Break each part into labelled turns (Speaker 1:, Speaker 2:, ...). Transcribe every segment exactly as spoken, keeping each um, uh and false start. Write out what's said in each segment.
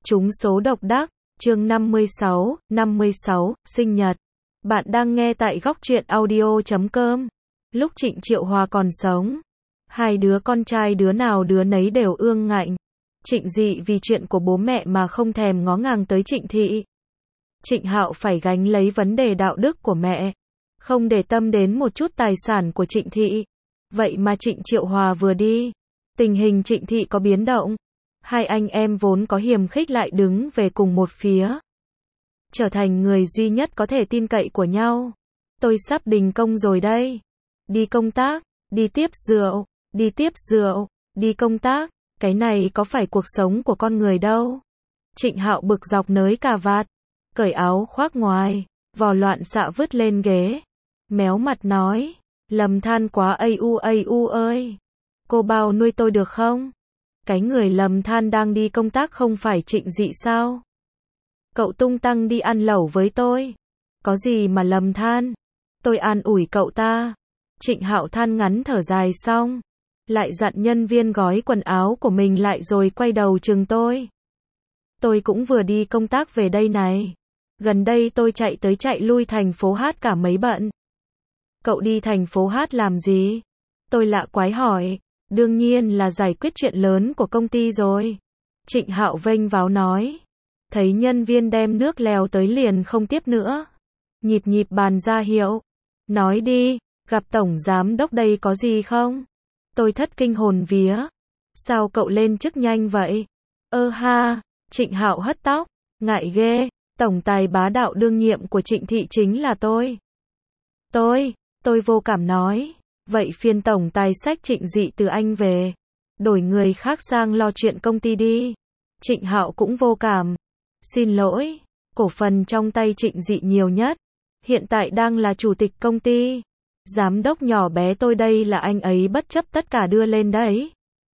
Speaker 1: Trúng số độc đắc, chương năm mươi sáu, năm mươi sáu, sinh nhật. Bạn đang nghe tại góc truyện audio chấm com. Lúc Trịnh Triệu Hòa còn sống, hai đứa con trai đứa nào đứa nấy đều ương ngạnh. Trịnh Dị vì chuyện của bố mẹ mà không thèm ngó ngàng tới Trịnh Thị. Trịnh Hạo phải gánh lấy vấn đề đạo đức của mẹ, không để tâm đến một chút tài sản của Trịnh Thị. Vậy mà Trịnh Triệu Hòa vừa đi, tình hình Trịnh Thị có biến động. Hai anh em vốn có hiềm khích lại đứng về cùng một phía, trở thành người duy nhất có thể tin cậy của nhau. Tôi sắp đình công rồi đây. Đi công tác, đi tiếp rượu, đi tiếp rượu, đi công tác, cái này có phải cuộc sống của con người đâu. Trịnh Hạo bực dọc nới cà vạt, cởi áo khoác ngoài, vò loạn xạ vứt lên ghế, méo mặt nói, Lâm Than quá ây u ây u ơi, cô bao nuôi tôi được không? Cái người Lâm Than đang đi công tác không phải Trịnh Dị sao? Cậu tung tăng đi ăn lẩu với tôi, có gì mà Lâm Than? Tôi an ủi cậu ta. Trịnh Hạo than ngắn thở dài xong, lại dặn nhân viên gói quần áo của mình lại rồi quay đầu chừng tôi. Tôi cũng vừa đi công tác về đây này. Gần đây tôi chạy tới chạy lui thành phố Hát cả mấy bận. Cậu đi thành phố Hát làm gì? Tôi lạ quái hỏi. Đương nhiên là giải quyết chuyện lớn của công ty rồi. Trịnh Hạo vênh váo nói. Thấy nhân viên đem nước lèo tới liền không tiếp nữa. Nhịp nhịp bàn ra hiệu. Nói đi, gặp tổng giám đốc đây có gì không? Tôi thất kinh hồn vía. Sao cậu lên chức nhanh vậy? Ơ ha, Trịnh Hạo hất tóc. Ngại ghê, tổng tài bá đạo đương nhiệm của Trịnh Thị chính là tôi. Tôi, tôi vô cảm nói. Vậy phiên tổng tài xách Trịnh Dị từ anh về, đổi người khác sang lo chuyện công ty đi. Trịnh Hạo cũng vô cảm. Xin lỗi, cổ phần trong tay Trịnh Dị nhiều nhất, hiện tại đang là chủ tịch công ty. Giám đốc nhỏ bé tôi đây là anh ấy bất chấp tất cả đưa lên đấy.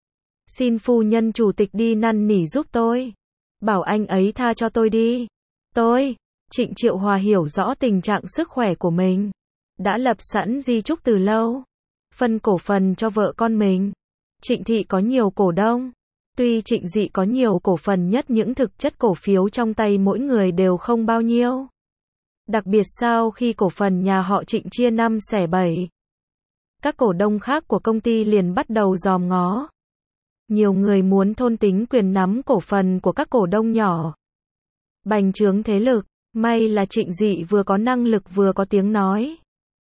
Speaker 1: Xin phu nhân chủ tịch đi năn nỉ giúp tôi, bảo anh ấy tha cho tôi đi. Tôi, Trịnh Triệu Hòa hiểu rõ tình trạng sức khỏe của mình, đã lập sẵn di chúc từ lâu, phân cổ phần cho vợ con mình. Trịnh Thị có nhiều cổ đông, tuy Trịnh Dị có nhiều cổ phần nhất những thực chất cổ phiếu trong tay mỗi người đều không bao nhiêu. Đặc biệt sau khi cổ phần nhà họ Trịnh chia năm xẻ bảy, các cổ đông khác của công ty liền bắt đầu dòm ngó. Nhiều người muốn thôn tính quyền nắm cổ phần của các cổ đông nhỏ, bành trướng thế lực. May là Trịnh Dị vừa có năng lực vừa có tiếng nói.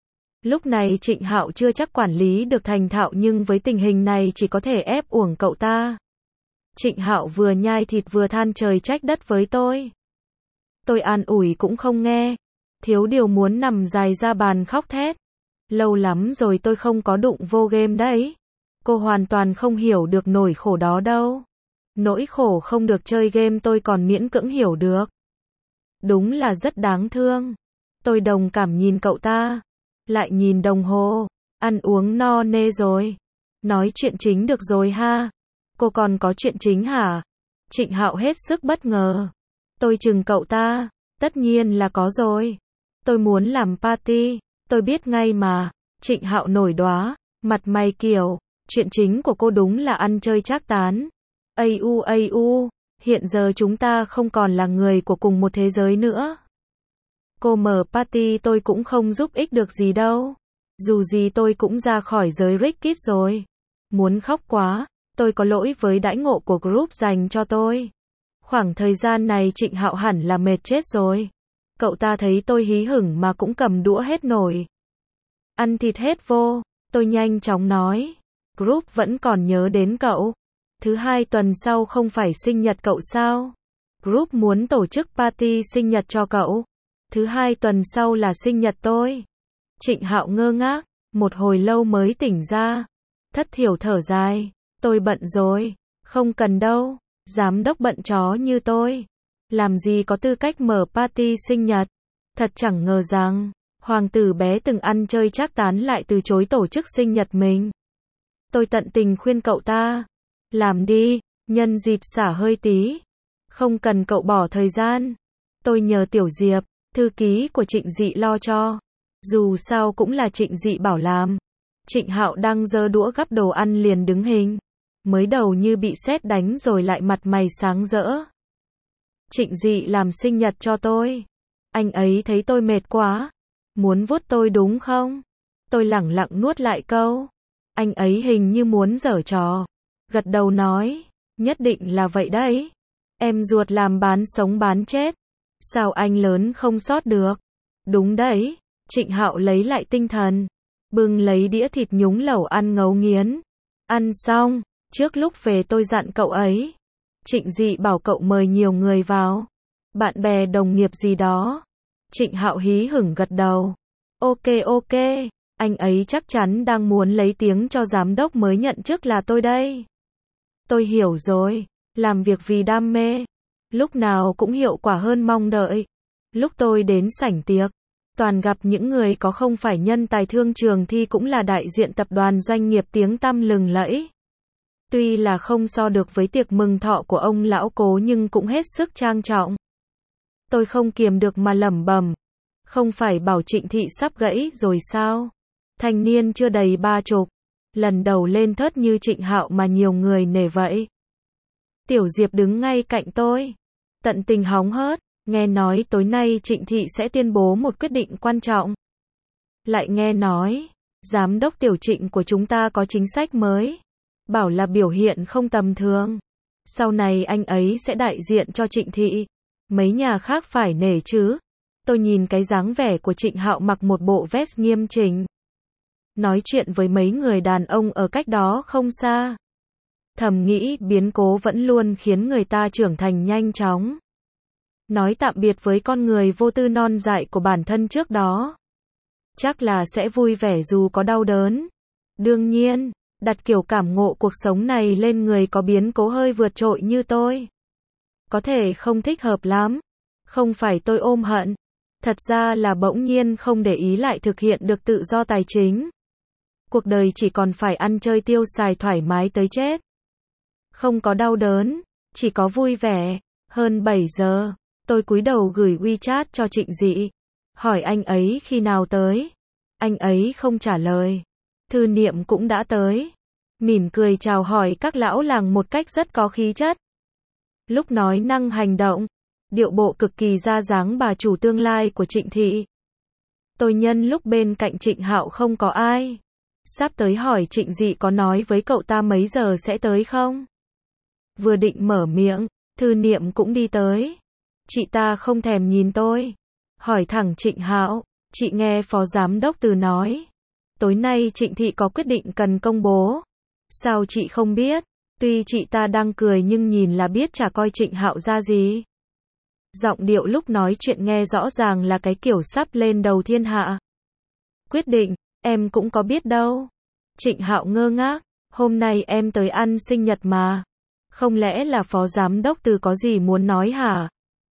Speaker 1: Lúc này Trịnh Hạo chưa chắc quản lý được thành thạo, nhưng với tình hình này chỉ có thể ép uổng cậu ta. Trịnh Hạo vừa nhai thịt vừa than trời trách đất với tôi. Tôi an ủi cũng không nghe, thiếu điều muốn nằm dài ra bàn khóc thét. Lâu lắm rồi tôi không có đụng vô game đấy. Cô hoàn toàn không hiểu được nỗi khổ đó đâu. Nỗi khổ không được chơi game tôi còn miễn cưỡng hiểu được. Đúng là rất đáng thương. Tôi đồng cảm nhìn cậu ta, lại nhìn đồng hồ. Ăn uống no nê rồi, nói chuyện chính được rồi ha. Cô còn có chuyện chính hả? Trịnh Hạo hết sức bất ngờ. Tôi chừng cậu ta. Tất nhiên là có rồi. Tôi muốn làm party, tôi biết ngay mà. Trịnh Hạo nổi đoá, mặt mày kiểu, chuyện chính của cô đúng là ăn chơi trác tán. Ây u ây u, hiện giờ chúng ta không còn là người của cùng một thế giới nữa. Cô mở party tôi cũng không giúp ích được gì đâu. Dù gì tôi cũng ra khỏi giới Rickit rồi. Muốn khóc quá, tôi có lỗi với đãi ngộ của group dành cho tôi. Khoảng thời gian này Trịnh Hạo hẳn là mệt chết rồi. Cậu ta thấy tôi hí hửng mà cũng cầm đũa hết nổi. Ăn thịt hết vô, tôi nhanh chóng nói. Group vẫn còn nhớ đến cậu. Thứ hai tuần sau không phải sinh nhật cậu sao? Group muốn tổ chức party sinh nhật cho cậu. Thứ hai tuần sau là sinh nhật tôi. Trịnh Hạo ngơ ngác, một hồi lâu mới tỉnh ra. Thất thiểu thở dài. Tôi bận rồi. Không cần đâu. Giám đốc bận chó như tôi, làm gì có tư cách mở party sinh nhật. Thật chẳng ngờ rằng, hoàng tử bé từng ăn chơi trác tán lại từ chối tổ chức sinh nhật mình. Tôi tận tình khuyên cậu ta. Làm đi, nhân dịp xả hơi tí. Không cần cậu bỏ thời gian. Tôi nhờ Tiểu Diệp, thư ký của Trịnh Dị lo cho. Dù sao cũng là Trịnh Dị bảo làm. Trịnh Hạo đang giơ đũa gắp đồ ăn liền đứng hình. Mới đầu như bị sét đánh rồi lại mặt mày sáng rỡ. Trịnh Dị làm sinh nhật cho tôi. Anh ấy thấy tôi mệt quá, muốn vuốt tôi đúng không? Tôi lẳng lặng nuốt lại câu. Anh ấy hình như muốn giở trò. Gật đầu nói, nhất định là vậy đấy. Em ruột làm bán sống bán chết. Sao anh lớn không sót được? Đúng đấy. Trịnh Hạo lấy lại tinh thần, bưng lấy đĩa thịt nhúng lẩu ăn ngấu nghiến. Ăn xong, trước lúc về tôi dặn cậu ấy. Trịnh Dị bảo cậu mời nhiều người vào. Bạn bè đồng nghiệp gì đó. Trịnh Hạo hí hửng gật đầu. Ok ok, anh ấy chắc chắn đang muốn lấy tiếng cho giám đốc mới nhận chức là tôi đây. Tôi hiểu rồi, làm việc vì đam mê, lúc nào cũng hiệu quả hơn mong đợi. Lúc tôi đến sảnh tiệc, toàn gặp những người có không phải nhân tài thương trường thì cũng là đại diện tập đoàn doanh nghiệp tiếng tăm lừng lẫy. Tuy là không so được với tiệc mừng thọ của ông lão Cố nhưng cũng hết sức trang trọng. Tôi không kiềm được mà lẩm bẩm, không phải bảo Trịnh Thị sắp gãy rồi sao? Thanh niên chưa đầy ba chục, lần đầu lên thớt như Trịnh Hạo mà nhiều người nể vậy. Tiểu Diệp đứng ngay cạnh tôi, tận tình hóng hớt, nghe nói tối nay Trịnh Thị sẽ tuyên bố một quyết định quan trọng. Lại nghe nói, giám đốc Tiểu Trịnh của chúng ta có chính sách mới, bảo là biểu hiện không tầm thường. Sau này anh ấy sẽ đại diện cho Trịnh Thị, mấy nhà khác phải nể chứ. Tôi nhìn cái dáng vẻ của Trịnh Hạo mặc một bộ vest nghiêm chỉnh, nói chuyện với mấy người đàn ông ở cách đó không xa. Thầm nghĩ biến cố vẫn luôn khiến người ta trưởng thành nhanh chóng. Nói tạm biệt với con người vô tư non dại của bản thân trước đó. Chắc là sẽ vui vẻ dù có đau đớn. Đương nhiên, đặt kiểu cảm ngộ cuộc sống này lên người có biến cố hơi vượt trội như tôi, có thể không thích hợp lắm. Không phải tôi ôm hận, thật ra là bỗng nhiên không để ý lại thực hiện được tự do tài chính. Cuộc đời chỉ còn phải ăn chơi tiêu xài thoải mái tới chết. Không có đau đớn, chỉ có vui vẻ. Hơn bảy giờ, tôi cúi đầu gửi WeChat cho Trịnh Dị, hỏi anh ấy khi nào tới. Anh ấy không trả lời. Thư Niệm cũng đã tới, mỉm cười chào hỏi các lão làng một cách rất có khí chất. Lúc nói năng hành động, điệu bộ cực kỳ ra dáng bà chủ tương lai của Trịnh Thị. Tôi nhân lúc bên cạnh Trịnh Hạo không có ai, sắp tới hỏi Trịnh Dị có nói với cậu ta mấy giờ sẽ tới không. Vừa định mở miệng, Thư Niệm cũng đi tới. Chị ta không thèm nhìn tôi, hỏi thẳng Trịnh Hạo, chị nghe phó giám đốc Từ nói, tối nay Trịnh Thị có quyết định cần công bố. Sao chị không biết? Tuy chị ta đang cười nhưng nhìn là biết chả coi Trịnh Hạo ra gì. Giọng điệu lúc nói chuyện nghe rõ ràng là cái kiểu sắp lên đầu thiên hạ. Quyết định, em cũng có biết đâu. Trịnh Hạo ngơ ngác, hôm nay em tới ăn sinh nhật mà. Không lẽ là phó giám đốc Từ có gì muốn nói hả?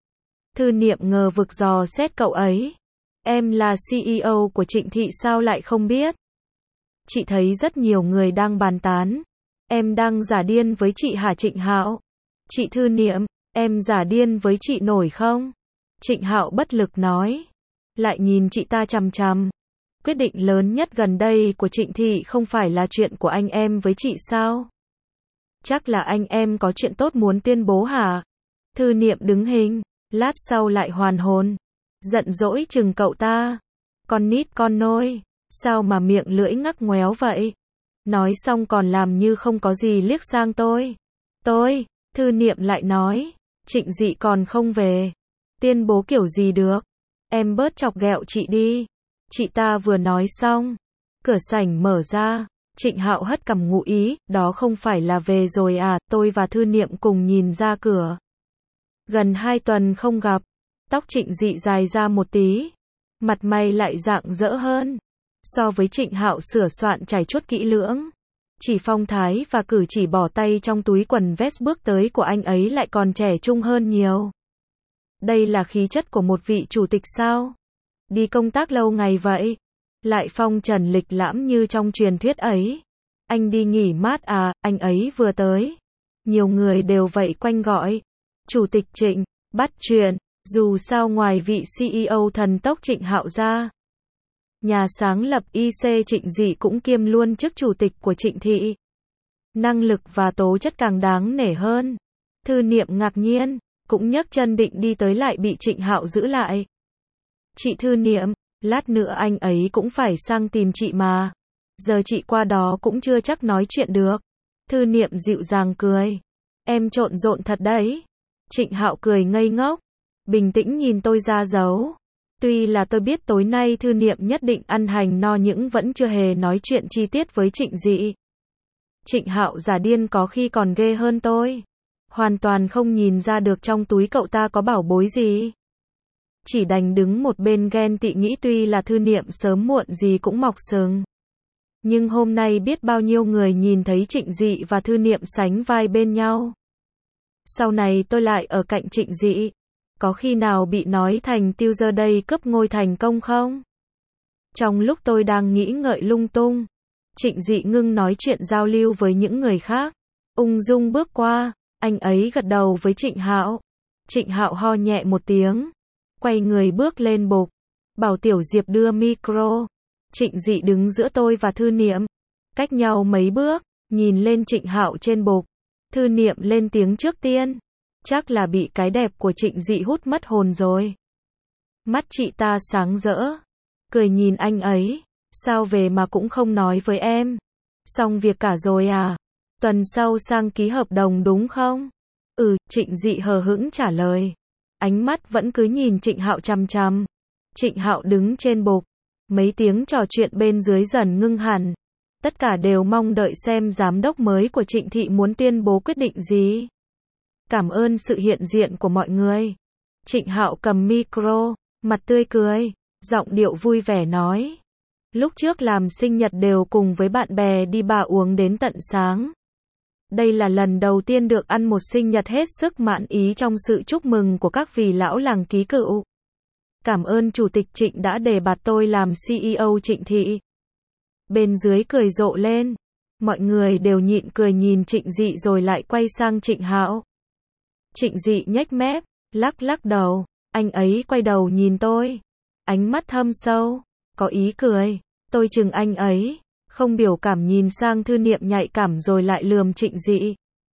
Speaker 1: Thư Niệm ngờ vực dò xét cậu ấy. Em là xê e ô của Trịnh Thị sao lại không biết? Chị thấy rất nhiều người đang bàn tán. Em đang giả điên với chị hả Trịnh Hạo? Chị Thư Niệm, em giả điên với chị nổi không? Trịnh Hạo bất lực nói. Lại nhìn chị ta chằm chằm. Quyết định lớn nhất gần đây của Trịnh Thị không phải là chuyện của anh em với chị sao? Chắc là anh em có chuyện tốt muốn tuyên bố hả? Thư Niệm đứng hình, lát sau lại hoàn hồn. Giận dỗi chừng cậu ta. Con nít con nôi, sao mà miệng lưỡi ngắc ngoéo vậy? Nói xong còn làm như không có gì liếc sang tôi. Tôi, Thư Niệm lại nói, Trịnh Dị còn không về. Tuyên bố kiểu gì được? Em bớt chọc ghẹo chị đi. Chị ta vừa nói xong, cửa sảnh mở ra. Trịnh Hạo hất cằm ngụ ý, đó không phải là về rồi à? Tôi và Thư Niệm cùng nhìn ra cửa. Gần hai tuần không gặp, tóc Trịnh Dị dài ra một tí, mặt mày lại rạng rỡ hơn. So với Trịnh Hạo sửa soạn trải chuốt kỹ lưỡng, chỉ phong thái và cử chỉ bỏ tay trong túi quần vest bước tới của anh ấy lại còn trẻ trung hơn nhiều. Đây là khí chất của một vị chủ tịch sao? Đi công tác lâu ngày vậy, lại phong trần lịch lãm như trong truyền thuyết ấy. Anh đi nghỉ mát à? Anh ấy vừa tới, nhiều người đều vậy quanh gọi. Chủ tịch Trịnh, bắt chuyện. Dù sao ngoài vị xê e ô thần tốc Trịnh Hạo ra, nhà sáng lập i xê Trịnh Dị cũng kiêm luôn chức chủ tịch của Trịnh Thị. Năng lực và tố chất càng đáng nể hơn. Thư Niệm ngạc nhiên, cũng nhấc chân định đi tới lại bị Trịnh Hạo giữ lại. Chị Thư Niệm, lát nữa anh ấy cũng phải sang tìm chị mà. Giờ chị qua đó cũng chưa chắc nói chuyện được. Thư Niệm dịu dàng cười. Em trộn rộn thật đấy. Trịnh Hạo cười ngây ngốc. Bình tĩnh nhìn tôi ra dấu. Tuy là tôi biết tối nay Thư Niệm nhất định ăn hành no nhưng vẫn chưa hề nói chuyện chi tiết với Trịnh Dị. Trịnh Hạo giả điên có khi còn ghê hơn tôi. Hoàn toàn không nhìn ra được trong túi cậu ta có bảo bối gì. Chỉ đành đứng một bên ghen tị nghĩ tuy là Thư Niệm sớm muộn gì cũng mọc sừng. Nhưng hôm nay biết bao nhiêu người nhìn thấy Trịnh Dị và Thư Niệm sánh vai bên nhau. Sau này tôi lại ở cạnh Trịnh Dị. Có khi nào bị nói thành tiêu giờ đây cướp ngôi thành công không? Trong lúc tôi đang nghĩ ngợi lung tung, Trịnh Dị ngưng nói chuyện giao lưu với những người khác. Ung dung bước qua, anh ấy gật đầu với Trịnh Hạo. Trịnh Hạo ho nhẹ một tiếng, quay người bước lên bục, bảo Tiểu Diệp đưa micro. Trịnh Dị đứng giữa tôi và Thư Niệm, cách nhau mấy bước, nhìn lên Trịnh Hạo trên bục. Thư Niệm lên tiếng trước tiên. Chắc là bị cái đẹp của Trịnh Dị hút mất hồn rồi. Mắt chị ta sáng rỡ, cười nhìn anh ấy. Sao về mà cũng không nói với em? Xong việc cả rồi à? Tuần sau sang ký hợp đồng đúng không? Ừ, Trịnh Dị hờ hững trả lời. Ánh mắt vẫn cứ nhìn Trịnh Hạo chằm chằm. Trịnh Hạo đứng trên bục. Mấy tiếng trò chuyện bên dưới dần ngưng hẳn. Tất cả đều mong đợi xem giám đốc mới của Trịnh Thị muốn tuyên bố quyết định gì. Cảm ơn sự hiện diện của mọi người. Trịnh Hạo cầm micro, mặt tươi cười, giọng điệu vui vẻ nói. Lúc trước làm sinh nhật đều cùng với bạn bè đi bar uống đến tận sáng. Đây là lần đầu tiên được ăn một sinh nhật hết sức mãn ý trong sự chúc mừng của các vị lão làng ký cựu. Cảm ơn Chủ tịch Trịnh đã đề bạt tôi làm xê e ô Trịnh Thị. Bên dưới cười rộ lên. Mọi người đều nhịn cười nhìn Trịnh Dị rồi lại quay sang Trịnh Hạo. Trịnh Dị nhếch mép, lắc lắc đầu. Anh ấy quay đầu nhìn tôi. Ánh mắt thâm sâu, có ý cười. Tôi chừng anh ấy, không biểu cảm nhìn sang Thư Niệm nhạy cảm rồi lại lườm Trịnh Dị.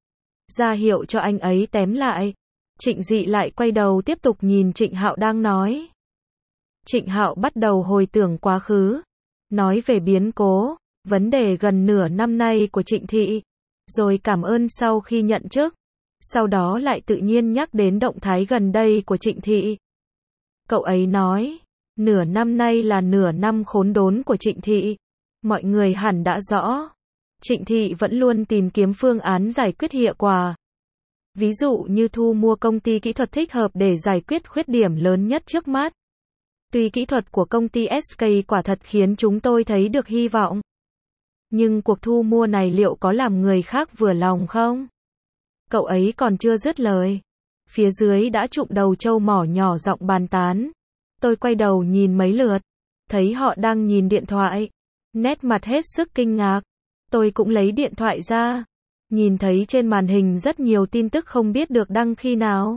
Speaker 1: Ra hiệu cho anh ấy tém lại. Trịnh Dị lại quay đầu tiếp tục nhìn Trịnh Hạo đang nói. Trịnh Hạo bắt đầu hồi tưởng quá khứ. Nói về biến cố, vấn đề gần nửa năm nay của Trịnh Thị. Rồi cảm ơn sau khi nhận chức. Sau đó lại tự nhiên nhắc đến động thái gần đây của Trịnh Thị. Cậu ấy nói, nửa năm nay là nửa năm khốn đốn của Trịnh Thị. Mọi người hẳn đã rõ. Trịnh Thị vẫn luôn tìm kiếm phương án giải quyết hiệu quả. Ví dụ như thu mua công ty kỹ thuật thích hợp để giải quyết khuyết điểm lớn nhất trước mắt. Tuy kỹ thuật của công ty ét ca quả thật khiến chúng tôi thấy được hy vọng. Nhưng cuộc thu mua này liệu có làm người khác vừa lòng không? Cậu ấy còn chưa dứt lời. Phía dưới đã trụm đầu trâu mỏ nhỏ giọng bàn tán. Tôi quay đầu nhìn mấy lượt. Thấy họ đang nhìn điện thoại. Nét mặt hết sức kinh ngạc. Tôi cũng lấy điện thoại ra. Nhìn thấy trên màn hình rất nhiều tin tức không biết được đăng khi nào.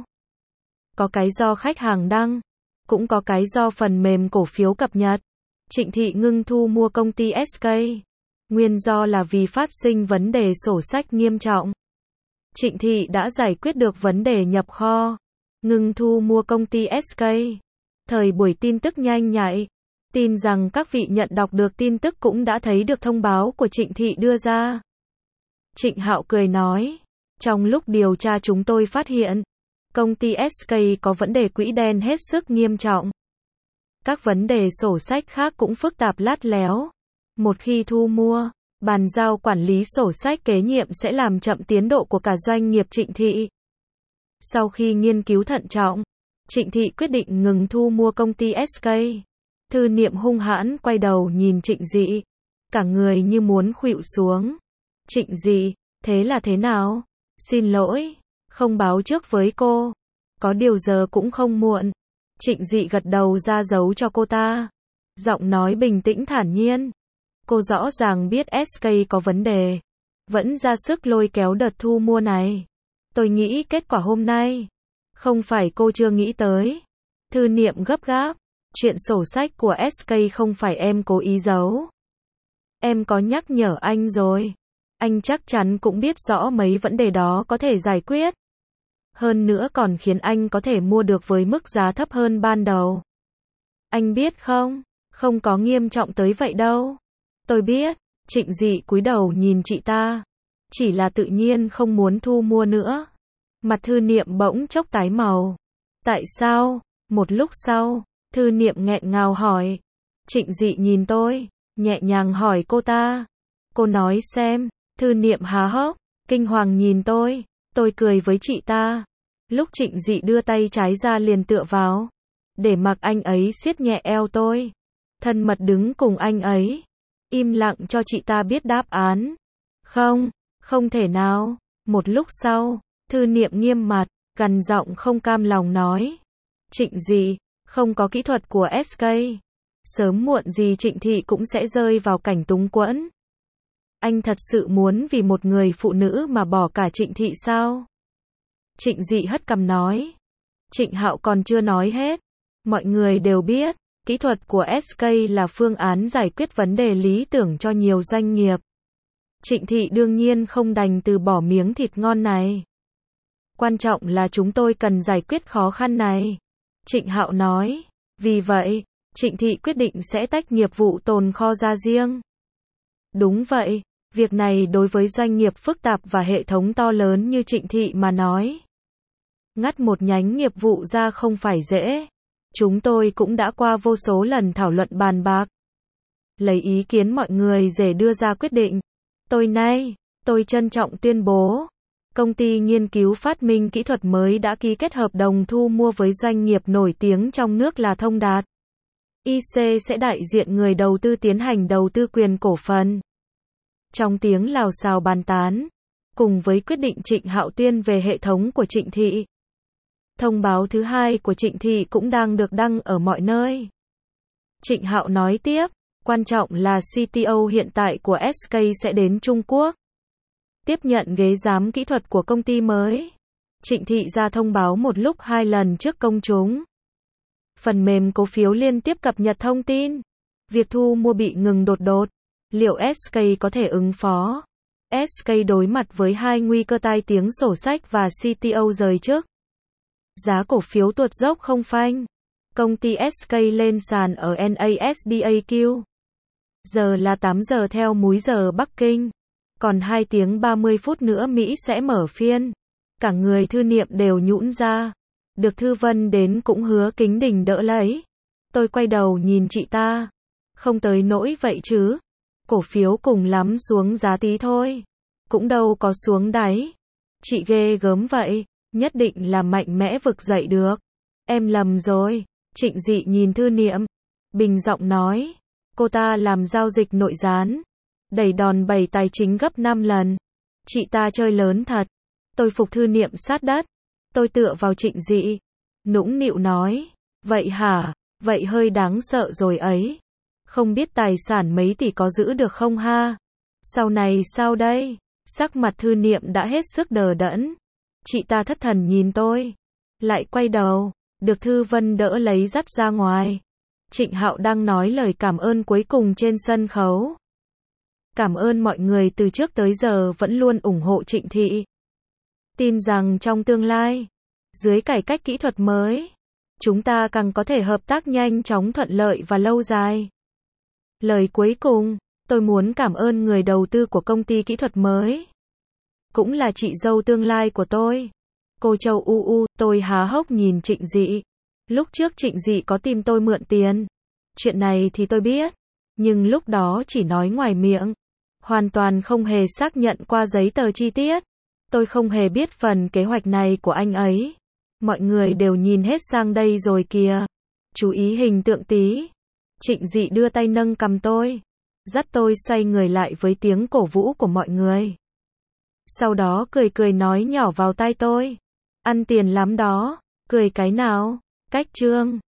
Speaker 1: Có cái do khách hàng đăng. Cũng có cái do phần mềm cổ phiếu cập nhật. Trịnh Thị ngưng thu mua công ty ét ca. Nguyên do là vì phát sinh vấn đề sổ sách nghiêm trọng. Trịnh Thị đã giải quyết được vấn đề nhập kho. Ngưng thu mua công ty ét ca. Thời buổi tin tức nhanh nhạy. Tin rằng các vị nhận đọc được tin tức cũng đã thấy được thông báo của Trịnh Thị đưa ra. Trịnh Hạo cười nói. Trong lúc điều tra chúng tôi phát hiện. Công ty ét ca có vấn đề quỹ đen hết sức nghiêm trọng. Các vấn đề sổ sách khác cũng phức tạp lắt léo. Một khi thu mua, bàn giao quản lý sổ sách kế nhiệm sẽ làm chậm tiến độ của cả doanh nghiệp Trịnh Thị. Sau khi nghiên cứu thận trọng, Trịnh Thị quyết định ngừng thu mua công ty ét ca. Thư Niệm hung hãn quay đầu nhìn Trịnh Dị. Cả người như muốn khuỵu xuống. Trịnh Dị, thế là thế nào? Xin lỗi, không báo trước với cô. Có điều giờ cũng không muộn. Trịnh Dị gật đầu ra dấu cho cô ta. Giọng nói bình tĩnh thản nhiên. Cô rõ ràng biết ét ca có vấn đề. Vẫn ra sức lôi kéo đợt thu mua này. Tôi nghĩ kết quả hôm nay. Không phải cô chưa nghĩ tới. Thư Niệm gấp gáp. Chuyện sổ sách của ét ca không phải em cố ý giấu. Em có nhắc nhở anh rồi. Anh chắc chắn cũng biết rõ mấy vấn đề đó có thể giải quyết. Hơn nữa còn khiến anh có thể mua được với mức giá thấp hơn ban đầu. Anh biết không, không có nghiêm trọng tới vậy đâu. Tôi biết, Trịnh Dị cúi đầu nhìn chị ta. Chỉ là tự nhiên không muốn thu mua nữa. Mặt Thư Niệm bỗng chốc tái màu. Tại sao? Một lúc sau, Thư Niệm nghẹn ngào hỏi. Trịnh Dị nhìn tôi, nhẹ nhàng hỏi cô ta. Cô nói xem. Thư Niệm há hốc, kinh hoàng nhìn tôi. Tôi cười với chị ta. Lúc Trịnh Dị đưa tay trái ra liền tựa vào, để mặc anh ấy siết nhẹ eo tôi. Thân mật đứng cùng anh ấy. Im lặng cho chị ta biết đáp án. Không, không thể nào. Một lúc sau, Thư Niệm nghiêm mặt, gằn giọng không cam lòng nói. Trịnh Dị, không có kỹ thuật của ét ca. Sớm muộn gì Trịnh Thị cũng sẽ rơi vào cảnh túng quẫn. Anh thật sự muốn vì một người phụ nữ mà bỏ cả Trịnh Thị sao? Trịnh Dị hất cằm nói. Trịnh Hạo còn chưa nói hết. Mọi người đều biết, kỹ thuật của ét ca là phương án giải quyết vấn đề lý tưởng cho nhiều doanh nghiệp. Trịnh Thị đương nhiên không đành từ bỏ miếng thịt ngon này. Quan trọng là chúng tôi cần giải quyết khó khăn này. Trịnh Hạo nói. Vì vậy, Trịnh Thị quyết định sẽ tách nghiệp vụ tồn kho ra riêng. Đúng vậy, việc này đối với doanh nghiệp phức tạp và hệ thống to lớn như Trịnh Thị mà nói. Ngắt một nhánh nghiệp vụ ra không phải dễ. Chúng tôi cũng đã qua vô số lần thảo luận bàn bạc. Lấy ý kiến mọi người để đưa ra quyết định. Tôi nay, tôi trân trọng tuyên bố. Công ty nghiên cứu phát minh kỹ thuật mới đã ký kết hợp đồng thu mua với doanh nghiệp nổi tiếng trong nước là Thông Đạt. i xê sẽ đại diện người đầu tư tiến hành đầu tư quyền cổ phần. Trong tiếng lào xào bàn tán, cùng với quyết định Trịnh Hạo tuyên về hệ thống của Trịnh Thị. Thông báo thứ hai của Trịnh Thị cũng đang được đăng ở mọi nơi. Trịnh Hạo nói tiếp, quan trọng là xê tê ô hiện tại của ét ca sẽ đến Trung Quốc. Tiếp nhận ghế giám kỹ thuật của công ty mới. Trịnh Thị ra thông báo một lúc hai lần trước công chúng. Phần mềm cổ phiếu liên tiếp cập nhật thông tin. Việc thu mua bị ngừng đột đột. Liệu ét ca có thể ứng phó? ét ca đối mặt với hai nguy cơ tai tiếng sổ sách và xê tê ô rời chức. Giá cổ phiếu tuột dốc không phanh. Công ty ét ca lên sàn ở en a ét đê a quy. Giờ là tám giờ theo múi giờ Bắc Kinh. Còn hai tiếng ba mươi phút nữa Mỹ sẽ mở phiên. Cả người Thư Niệm đều nhũn ra. Được Thư Vân đến cũng hứa kính đỉnh đỡ lấy. Tôi quay đầu nhìn chị ta. Không tới nỗi vậy chứ. Cổ phiếu cùng lắm xuống giá tí thôi. Cũng đâu có xuống đáy. Chị ghê gớm vậy. Nhất định là mạnh mẽ vực dậy được. Em lầm rồi. Trịnh Dị nhìn Thư Niệm. Bình giọng nói. Cô ta làm giao dịch nội gián. Đẩy đòn bẩy tài chính gấp năm lần. Chị ta chơi lớn thật. Tôi phục Thư Niệm sát đất. Tôi tựa vào Trịnh Dị. Nũng nịu nói. Vậy hả? Vậy hơi đáng sợ rồi ấy. Không biết tài sản mấy tỷ có giữ được không ha? Sau này sao đây? Sắc mặt Thư Niệm đã hết sức đờ đẫn. Chị ta thất thần nhìn tôi. Lại quay đầu. Được Thư Vân đỡ lấy dắt ra ngoài. Trịnh Hạo đang nói lời cảm ơn cuối cùng trên sân khấu. Cảm ơn mọi người từ trước tới giờ vẫn luôn ủng hộ Trịnh Thị. Tin rằng trong tương lai, dưới cải cách kỹ thuật mới, chúng ta càng có thể hợp tác nhanh chóng thuận lợi và lâu dài. Lời cuối cùng, tôi muốn cảm ơn người đầu tư của công ty kỹ thuật mới. Cũng là chị dâu tương lai của tôi. Cô Châu U U, tôi há hốc nhìn Trịnh Dị. Lúc trước Trịnh Dị có tìm tôi mượn tiền. Chuyện này thì tôi biết. Nhưng lúc đó chỉ nói ngoài miệng. Hoàn toàn không hề xác nhận qua giấy tờ chi tiết. Tôi không hề biết phần kế hoạch này của anh ấy. Mọi người đều nhìn hết sang đây rồi kìa. Chú ý hình tượng tí. Trịnh Dị đưa tay nâng cầm tôi. Dắt tôi xoay người lại với tiếng cổ vũ của mọi người. Sau đó cười cười nói nhỏ vào tai tôi. Ăn tiền lắm đó. Cười cái nào? Cách trương.